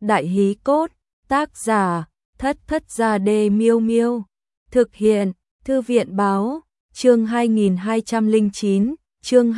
Đại hí cốt, tác giả, Thất Thất Gia Đê Miêu Miêu. Thực hiện, Thư viện báo, chương 2209, chương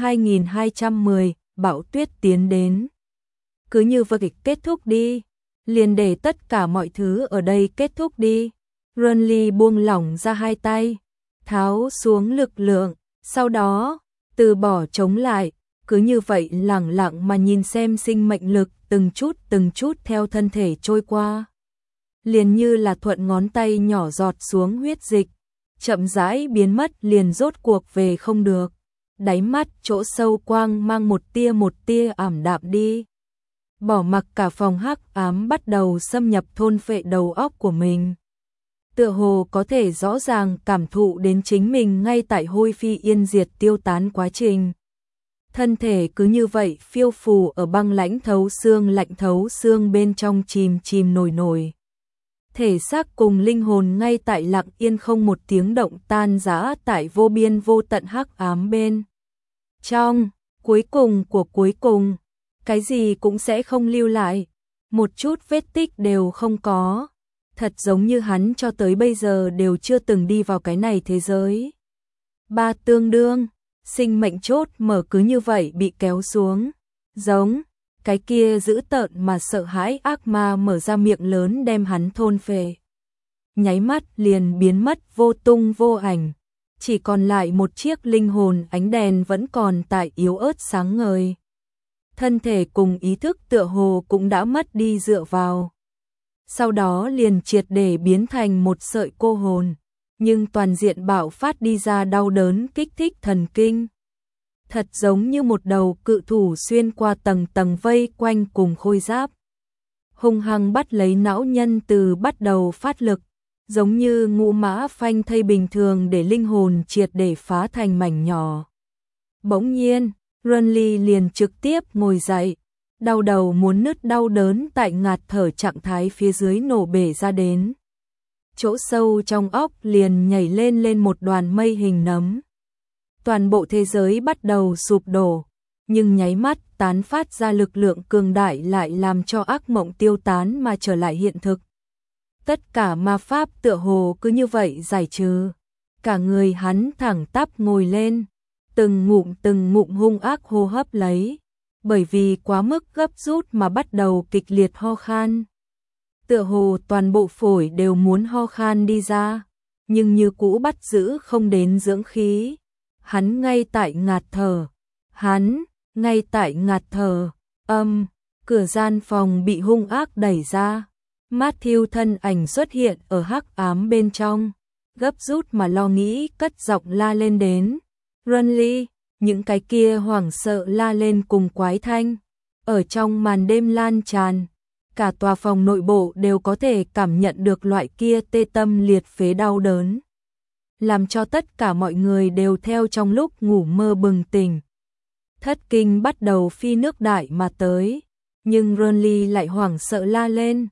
2210, Bão Tuyết tiến đến. Cứ như vở kịch kết thúc đi, liền để tất cả mọi thứ ở đây kết thúc đi. Renly buông lỏng ra hai tay, tháo xuống lực lượng, sau đó, từ bỏ chống lại, cứ như vậy lẳng lặng mà nhìn xem sinh mệnh lực từng chút theo thân thể trôi qua. Liền như là thuận ngón tay nhỏ giọt xuống huyết dịch, chậm rãi biến mất liền rốt cuộc về không được. Đáy mắt chỗ sâu quang mang một tia ảm đạm đi. Bỏ mặc cả phòng hắc ám bắt đầu xâm nhập thôn phệ đầu óc của mình. Tựa hồ có thể rõ ràng cảm thụ đến chính mình ngay tại hôi phi yên diệt tiêu tán quá trình. Thân thể cứ như vậy phiêu phù ở băng lãnh lạnh thấu xương bên trong chìm nổi. Thể xác cùng linh hồn ngay tại lặng yên không một tiếng động tan rã tại vô biên vô tận hắc ám bên trong, cuối cùng của cuối cùng, cái gì cũng sẽ không lưu lại, một chút vết tích đều không có, thật giống như hắn cho tới bây giờ đều chưa từng đi vào cái này thế giới. Ba tương đương, sinh mệnh chốt mở cứ như vậy bị kéo xuống, giống cái kia dữ tợn mà sợ hãi ác ma mở ra miệng lớn đem hắn thôn phệ. Nháy mắt liền biến mất vô tung vô ảnh, chỉ còn lại một chiếc linh hồn ánh đèn vẫn còn tại yếu ớt sáng ngời. Thân thể cùng ý thức tựa hồ cũng đã mất đi dựa vào. Sau đó liền triệt để biến thành một sợi cô hồn, nhưng toàn diện bạo phát đi ra đau đớn kích thích thần kinh. Thật giống như một đầu cự thủ xuyên qua tầng vây quanh cùng khôi giáp. Hung hăng bắt lấy não nhân từ bắt đầu phát lực, giống như ngũ mã phanh thây bình thường để linh hồn triệt để phá thành mảnh nhỏ. Bỗng nhiên, Renly liền trực tiếp ngồi dậy, đau đầu muốn nứt đau đớn tại ngạt thở trạng thái phía dưới nổ bể ra đến. Chỗ sâu trong óc liền nhảy lên một đoàn mây hình nấm. Toàn bộ thế giới bắt đầu sụp đổ, nhưng nháy mắt tán phát ra lực lượng cường đại lại làm cho ác mộng tiêu tán mà trở lại hiện thực. Tất cả ma pháp tựa hồ cứ như vậy giải trừ. Cả người hắn thẳng tắp ngồi lên, từng ngụm hung ác hô hấp lấy, bởi vì quá mức gấp rút mà bắt đầu kịch liệt ho khan. Tựa hồ toàn bộ phổi đều muốn ho khan đi ra, nhưng như cũ bắt giữ không đến dưỡng khí. Hắn ngay tại ngạt thở, cửa gian phòng bị hung ác đẩy ra. Matthew thân ảnh xuất hiện ở hắc ám bên trong, gấp rút mà lo nghĩ cất giọng la lên đến. Renly, những cái kia hoảng sợ la lên cùng quái thanh, ở trong màn đêm lan tràn, cả tòa phòng nội bộ đều có thể cảm nhận được loại kia tê tâm liệt phế đau đớn, làm cho tất cả mọi người đều theo trong lúc ngủ mơ bừng tỉnh. Thất kinh bắt đầu phi nước đại mà tới, nhưng Renly lại hoảng sợ la lên,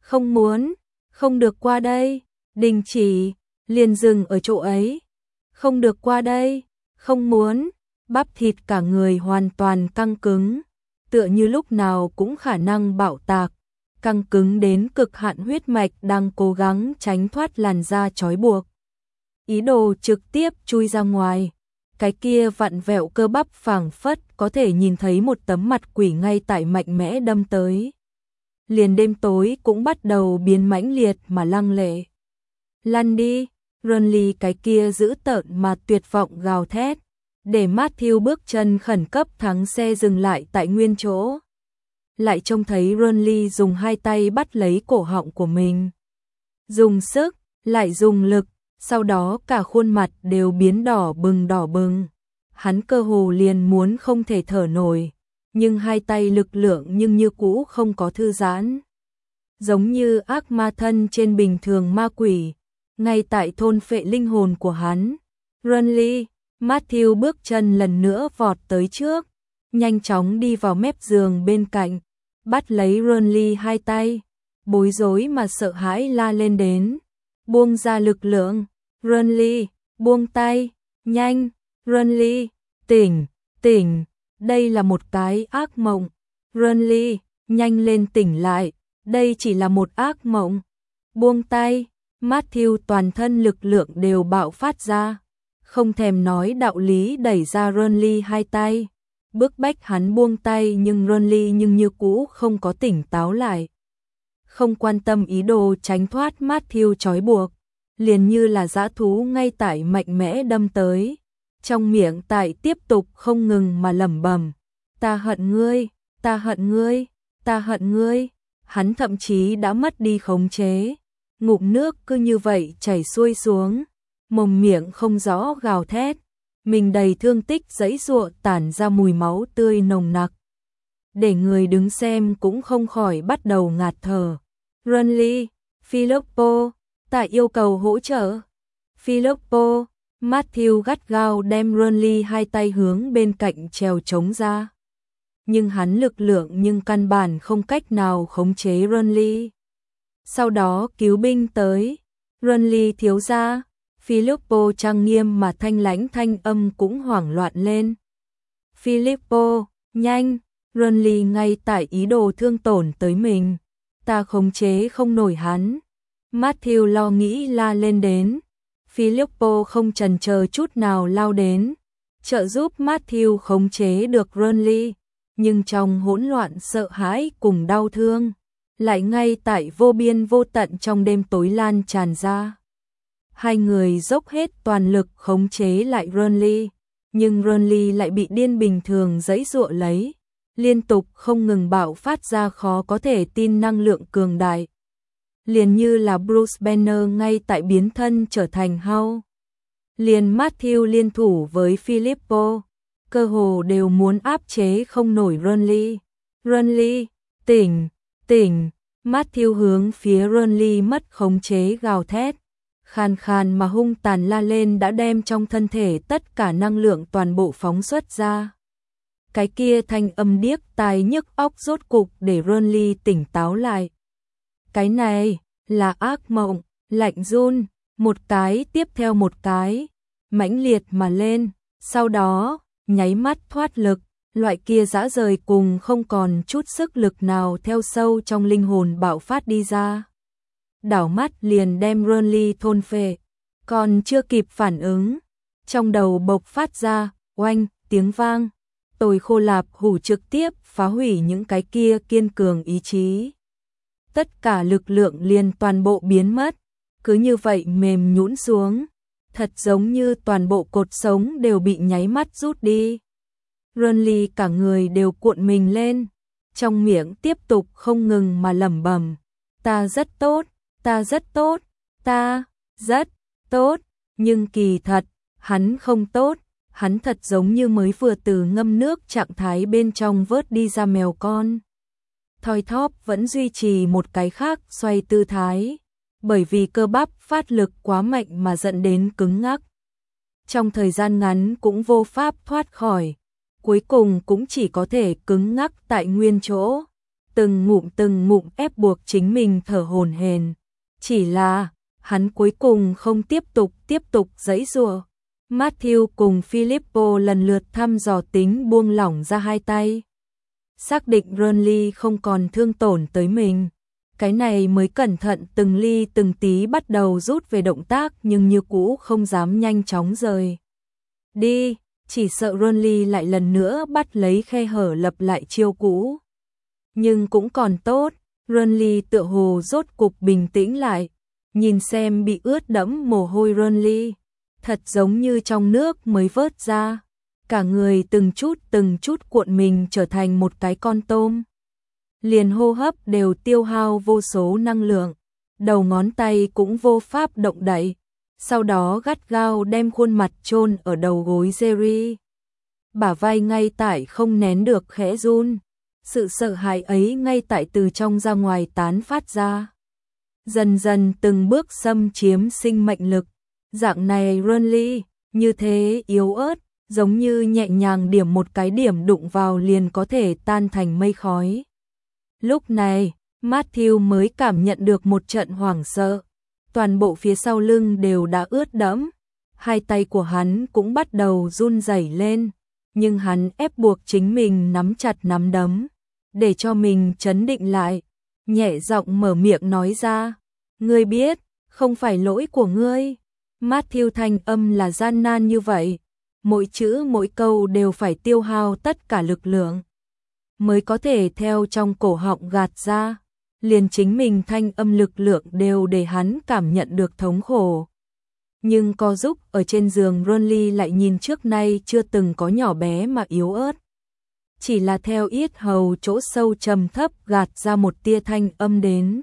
không được qua đây, đình chỉ, liền dừng ở chỗ ấy, không được qua đây, không muốn, bắp thịt cả người hoàn toàn căng cứng, tựa như lúc nào cũng khả năng bạo tạc, căng cứng đến cực hạn huyết mạch đang cố gắng tránh thoát làn da trói buộc. Ý đồ trực tiếp chui ra ngoài, cái kia vặn vẹo cơ bắp phảng phất có thể nhìn thấy một tấm mặt quỷ ngay tại mạnh mẽ đâm tới. Liền đêm tối cũng bắt đầu biến mãnh liệt mà lăng lệ. Lăn đi, Renly cái kia giữ tợn mà tuyệt vọng gào thét, để Matthew bước chân khẩn cấp thắng xe dừng lại tại nguyên chỗ. Lại trông thấy Renly dùng hai tay bắt lấy cổ họng của mình. Dùng sức, lại dùng lực, sau đó cả khuôn mặt đều biến đỏ bừng. Hắn cơ hồ liền muốn không thể thở nổi, nhưng hai tay lực lượng nhưng như cũ không có thư giãn. Giống như ác ma thân trên bình thường ma quỷ, ngay tại thôn phệ linh hồn của hắn. Renly, Matthew bước chân lần nữa vọt tới trước, nhanh chóng đi vào mép giường bên cạnh, bắt lấy Renly hai tay, bối rối mà sợ hãi la lên đến. Buông ra lực lượng, Renly, buông tay, nhanh, Renly, tỉnh, đây là một cái ác mộng, Renly, nhanh lên tỉnh lại, Đây chỉ là một ác mộng. Buông tay, Matthew toàn thân lực lượng đều bạo phát ra. Không thèm nói đạo lý đẩy ra Ronly hai tay. Bức bách hắn buông tay nhưng Ronly như cũ không có tỉnh táo lại. Không quan tâm ý đồ tránh thoát Matthew trói buộc. Liền như là dã thú ngay tại mạnh mẽ đâm tới. Trong miệng tại tiếp tục không ngừng mà lẩm bẩm. Ta hận ngươi, ta hận ngươi, ta hận ngươi. Hắn thậm chí đã mất đi khống chế. Ngụm nước cứ như vậy chảy xuôi xuống. Mồm miệng không rõ gào thét. Mình đầy thương tích giãy giụa tản ra mùi máu tươi nồng nặc. Để người đứng xem cũng không khỏi bắt đầu ngạt thở. Ronly, Filippo, ta yêu cầu hỗ trợ. Filippo, Matthew gắt gao đem Ronly hai tay hướng bên cạnh trèo trống ra. Nhưng hắn lực lượng nhưng căn bản không cách nào khống chế Ronly. Sau đó cứu binh tới. Ronly thiếu gia. Filippo trang nghiêm mà thanh lãnh thanh âm cũng hoảng loạn lên. Filippo, nhanh, Ronly ngay tại ý đồ thương tổn tới mình. Ta khống chế không nổi hắn. Matthew lo nghĩ la lên đến. Filippo không chần chờ chút nào lao đến. Trợ giúp Matthew khống chế được Ronly. Nhưng trong hỗn loạn sợ hãi cùng đau thương. Lại ngay tại vô biên vô tận trong đêm tối lan tràn ra. Hai người dốc hết toàn lực khống chế lại Ronly, nhưng Ronly lại bị điên bình thường giãy giụa lấy, liên tục không ngừng bạo phát ra khó có thể tin năng lượng cường đại. Liền như là Bruce Banner ngay tại biến thân trở thành Hulk. Liền Matthew liên thủ với Filippo, cơ hồ đều muốn áp chế không nổi Ronly. Ronly, tỉnh, tỉnh, Matthew hướng phía Ronly mất khống chế gào thét. Khàn khàn mà hung tàn la lên đã đem trong thân thể tất cả năng lượng toàn bộ phóng xuất ra. Cái kia thanh âm điếc tai nhức óc rốt cục để Ronly tỉnh táo lại. Cái này là ác mộng, lạnh run, một cái tiếp theo một cái, mãnh liệt mà lên, sau đó, nháy mắt thoát lực, loại kia dã rời cùng không còn chút sức lực nào theo sâu trong linh hồn bạo phát đi ra. Đảo mắt liền đem Ronly thôn phệ, còn chưa kịp phản ứng, trong đầu bộc phát ra, oanh, tiếng vang, tồi khô lạp hủ trực tiếp phá hủy những cái kia kiên cường ý chí. Tất cả lực lượng liền toàn bộ biến mất, cứ như vậy mềm nhũn xuống, thật giống như toàn bộ cột sống đều bị nháy mắt rút đi. Ronly cả người đều cuộn mình lên, trong miệng tiếp tục không ngừng mà lẩm bẩm, ta rất tốt. Ta rất tốt, ta rất tốt, nhưng kỳ thật, hắn không tốt, hắn thật giống như mới vừa từ ngâm nước trạng thái bên trong vớt đi ra mèo con. Thoi thóp vẫn duy trì một cái khác xoay tư thái, bởi vì cơ bắp phát lực quá mạnh mà dẫn đến cứng ngắc. Trong thời gian ngắn cũng vô pháp thoát khỏi, cuối cùng cũng chỉ có thể cứng ngắc tại nguyên chỗ, từng ngụm ép buộc chính mình thở hổn hển. Chỉ là, hắn cuối cùng không tiếp tục giãy giụa. Matthew cùng Filippo lần lượt thăm dò tính buông lỏng ra hai tay. Xác định Ronly không còn thương tổn tới mình. Cái này mới cẩn thận từng ly từng tí bắt đầu rút về động tác nhưng như cũ không dám nhanh chóng rời. Đi, chỉ sợ Ronly lại lần nữa bắt lấy khe hở lập lại chiêu cũ. Nhưng cũng còn tốt. Ronly tựa hồ rốt cục bình tĩnh lại, nhìn xem bị ướt đẫm mồ hôi Ronly, thật giống như trong nước mới vớt ra, cả người từng chút cuộn mình trở thành một cái con tôm. Liền hô hấp đều tiêu hao vô số năng lượng, đầu ngón tay cũng vô pháp động đậy, sau đó gắt gao đem khuôn mặt chôn ở đầu gối Jerry. Bả vai ngay tại không nén được khẽ run. Sự sợ hãi ấy ngay tại từ trong ra ngoài tán phát ra. Dần dần từng bước xâm chiếm sinh mệnh lực. Dạng này Ronly, như thế yếu ớt, giống như nhẹ nhàng điểm một cái điểm đụng vào liền có thể tan thành mây khói. Lúc này, Matthew mới cảm nhận được một trận hoảng sợ. Toàn bộ phía sau lưng đều đã ướt đẫm. Hai tay của hắn cũng bắt đầu run rẩy lên. Nhưng hắn ép buộc chính mình nắm chặt nắm đấm, để cho mình trấn định lại. nhẹ giọng mở miệng nói ra. Ngươi biết, không phải lỗi của ngươi. Matthew thanh âm là gian nan như vậy. Mỗi chữ mỗi câu đều phải tiêu hao tất cả lực lượng. Mới có thể theo trong cổ họng gạt ra. Liền chính mình thanh âm lực lượng đều để hắn cảm nhận được thống khổ. Nhưng co giúp ở trên giường Ronly lại nhìn trước nay chưa từng có nhỏ bé mà yếu ớt. Chỉ là theo yết hầu chỗ sâu trầm thấp gạt ra một tia thanh âm đến.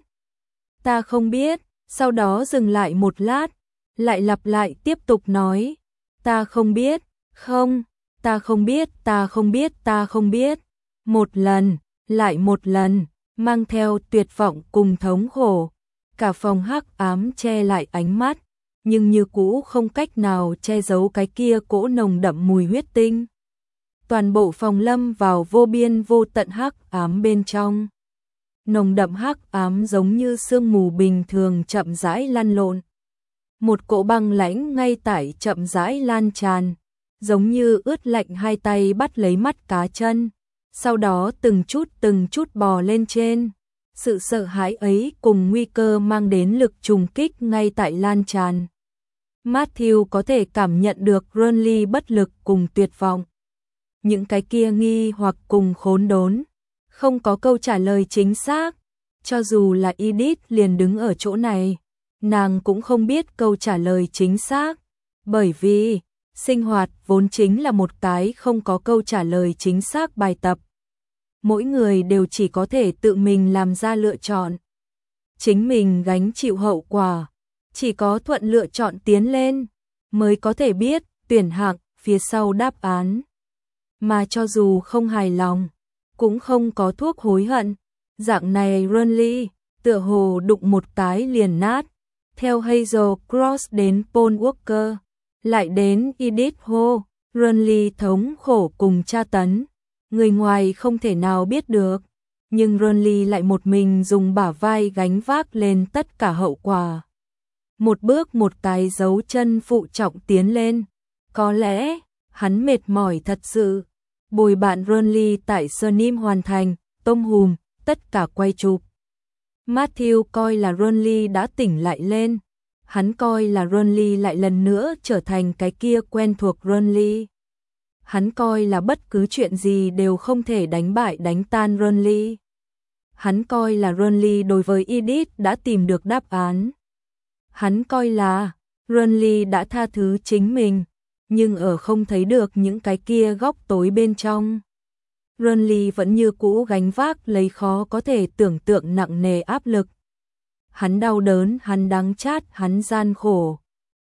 Ta không biết, sau đó dừng lại một lát, lại lặp lại tiếp tục nói. Ta không biết, không, ta không biết, ta không biết, ta không biết. Một lần, lại một lần, mang theo tuyệt vọng cùng thống khổ. Cả phòng hắc ám che lại ánh mắt, nhưng như cũ không cách nào che giấu cái kia cỗ nồng đậm mùi huyết tinh. Toàn bộ phòng lâm vào vô biên vô tận hắc ám bên trong. Nồng đậm hắc ám giống như sương mù bình thường chậm rãi lăn lộn. Một cỗ băng lãnh ngay tại chậm rãi lan tràn, giống như ướt lạnh hai tay bắt lấy mắt cá chân, sau đó từng chút bò lên trên. Sự sợ hãi ấy cùng nguy cơ mang đến lực trùng kích ngay tại lan tràn. Matthew có thể cảm nhận được Ronly bất lực cùng tuyệt vọng. Những cái kia nghi hoặc cùng khốn đốn, không có câu trả lời chính xác. Cho dù là Edith liền đứng ở chỗ này, nàng cũng không biết câu trả lời chính xác. Bởi vì, sinh hoạt vốn chính là một cái không có câu trả lời chính xác bài tập. Mỗi người đều chỉ có thể tự mình làm ra lựa chọn. Chính mình gánh chịu hậu quả. Chỉ có thuận lựa chọn tiến lên, mới có thể biết tuyển hạng phía sau đáp án. Mà cho dù không hài lòng, cũng không có thuốc hối hận. Dạng này Ronly, tựa hồ đụng một cái liền nát. Theo Hazel Cross đến Paul Walker, lại đến Edith Ho, Ronly thống khổ cùng tra tấn. Người ngoài không thể nào biết được, nhưng Ronly lại một mình dùng bả vai gánh vác lên tất cả hậu quả. Một bước một cái dấu chân phụ trọng tiến lên. Có lẽ, hắn mệt mỏi thật sự. Bồi bạn Ronly tại Surname hoàn thành, Tom Hùm, tất cả quay chụp. Matthew coi là Ronly đã tỉnh lại lên. Hắn coi là Ronly lại lần nữa trở thành cái kia quen thuộc Ronly. Hắn coi là bất cứ chuyện gì đều không thể đánh bại đánh tan Ronly. Hắn coi là Ronly đối với Edith đã tìm được đáp án. Hắn coi là Ronly đã tha thứ chính mình, nhưng ở không thấy được những cái kia góc tối bên trong. Ronly vẫn như cũ gánh vác lấy khó có thể tưởng tượng nặng nề áp lực. Hắn đau đớn, hắn đắng chát, hắn gian khổ.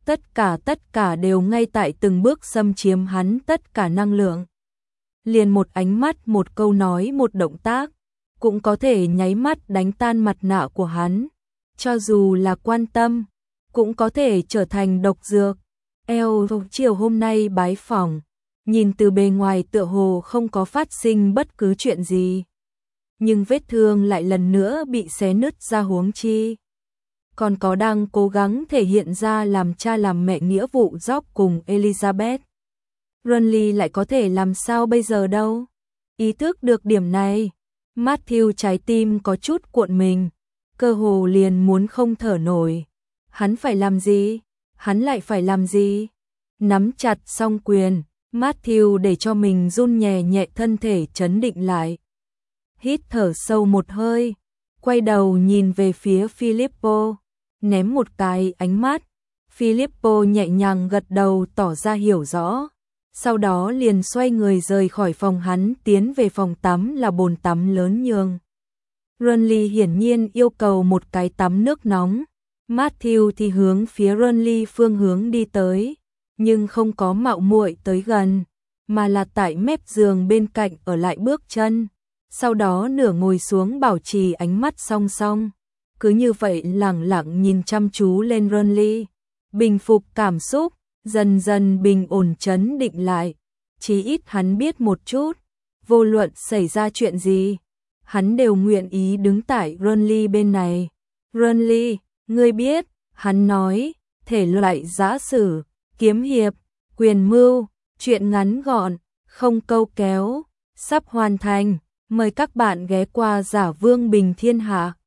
Tất cả đều ngay tại từng bước xâm chiếm hắn tất cả năng lượng. Liền một ánh mắt, một câu nói, một động tác, cũng có thể nháy mắt đánh tan mặt nạ của hắn. Cho dù là quan tâm, cũng có thể trở thành độc dược. Chiều hôm nay bái phỏng, nhìn từ bề ngoài tựa hồ không có phát sinh bất cứ chuyện gì. Nhưng vết thương lại lần nữa bị xé nứt ra huống chi. Còn có đang cố gắng thể hiện ra làm cha làm mẹ nghĩa vụ Job cùng Elizabeth. Ronly lại có thể làm sao bây giờ đâu. Ý thức được điểm này, Matthew trái tim có chút cuộn mình, cơ hồ liền muốn không thở nổi. Hắn phải làm gì? Hắn lại phải làm gì? Nắm chặt song quyền, Matthew để cho mình run nhẹ nhẹ thân thể trấn định lại. Hít thở sâu một hơi, quay đầu nhìn về phía Filippo, ném một cái ánh mắt. Filippo nhẹ nhàng gật đầu tỏ ra hiểu rõ. Sau đó liền xoay người rời khỏi phòng hắn tiến về phòng tắm là bồn tắm lớn nhường. Ronly hiển nhiên yêu cầu một cái tắm nước nóng. Matthew thì hướng phía Ronly phương hướng đi tới, nhưng không có mạo muội tới gần, mà là tại mép giường bên cạnh ở lại bước chân. Sau đó nửa ngồi xuống bảo trì ánh mắt song song. Cứ như vậy lẳng lặng nhìn chăm chú lên Ronly. Bình phục cảm xúc, dần dần bình ổn trấn định lại. Chí ít hắn biết một chút, vô luận xảy ra chuyện gì, hắn đều nguyện ý đứng tại Ronly bên này. Ronly, ngươi biết, hắn nói, thể loại giã sử, kiếm hiệp, quyền mưu, chuyện ngắn gọn, không câu kéo, sắp hoàn thành. Mời các bạn ghé qua Giả Vương Bình Thiên Hạ.